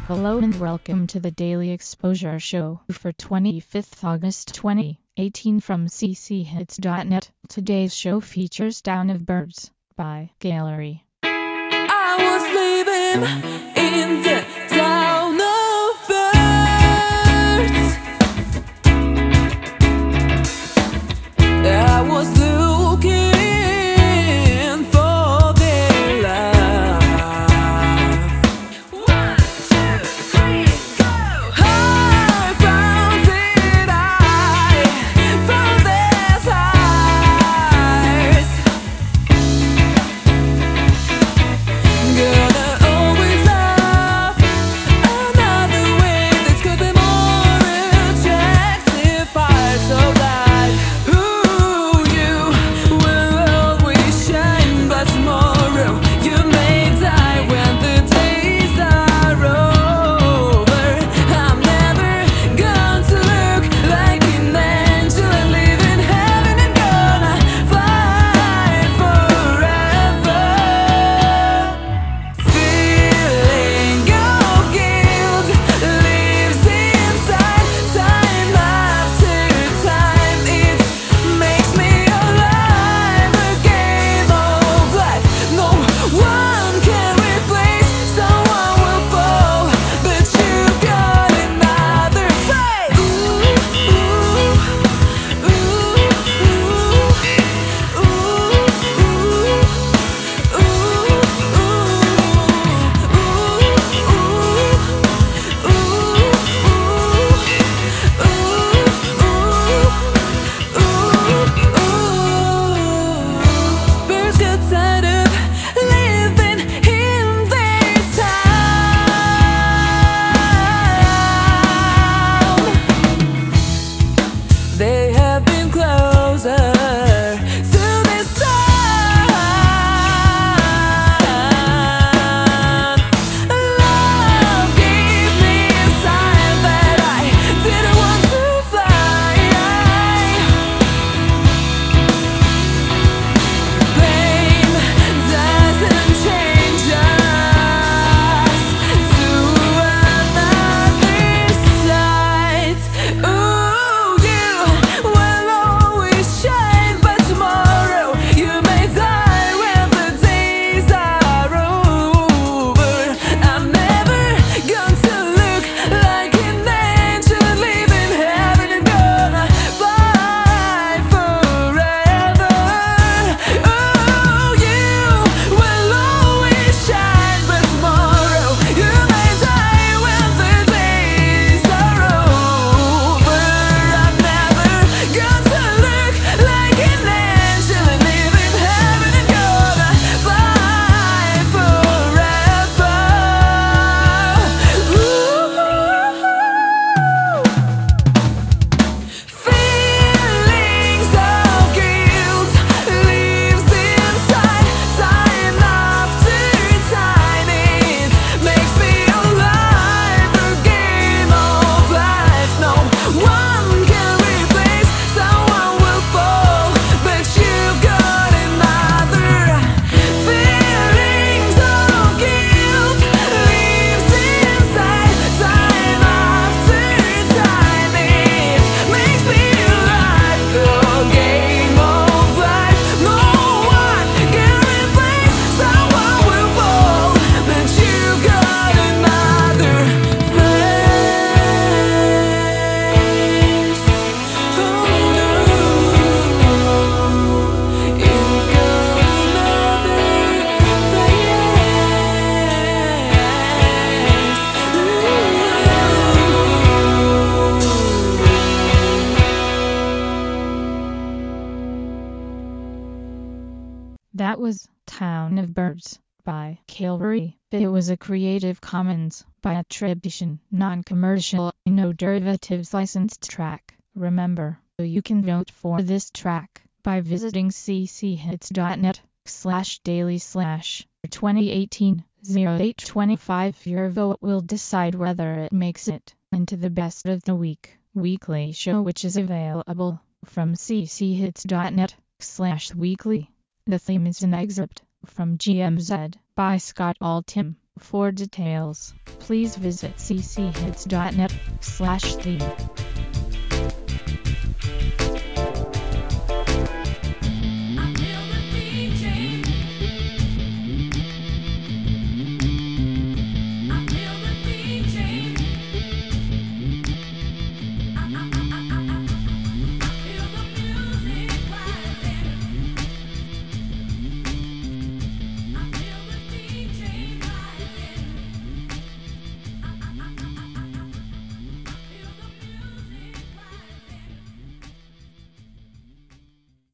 Hello and welcome to the Daily Exposure Show for 25th August 2018 from cchits.net. Today's show features Town of Birds by Gallery. I was living in the town of birds. I was looking for their love. 1, 2, 3, go! I found it, I found their eyes. Gonna always love another way that could be more attractive parts of life. Ooh, you will always shine, but tomorrow you may die when the days are over. I'm never going to look like an angel and live in heaven and gonna fly forever. Feeling of guilt lives inside time after time. It makes me alive, a game of life. No one can replace, someone will fall, but you've got another fight. Birds get tired of living in their town. They have been closer to the sun. Love gave me a sign that I didn't want to fly. Pain doesn't change us to another side. Ooh, you will always shine, but tomorrow you may die when the days are over. I'm never going to look like an angel and live in heaven and gonna fly forever. Ooh, you will always shine, but tomorrow you may die when the days are over. I'm never going to look like an angel and live in heaven and gonna fly forever. Feelings of guilt lives inside time after time. It makes me alive, a game of life. No one can replace, someone will fall, but you've got another. Feelings of guilt lives inside time after time. It makes me alive, a game of life. No one can replace, someone will fall, but you've got another face. Oh no, you've got That was Town of Birds by Gallery. It was a Creative Commons by attribution, non-commercial, no derivatives licensed track. Remember, you can vote for this track by visiting cchits.net/daily/2018-0825. Your vote will decide whether it makes it into the best of the weekly show, which is available from cchits.net/weekly. The theme is an excerpt from GMZ by Scott Altham For details, please visit cchits.net/theme.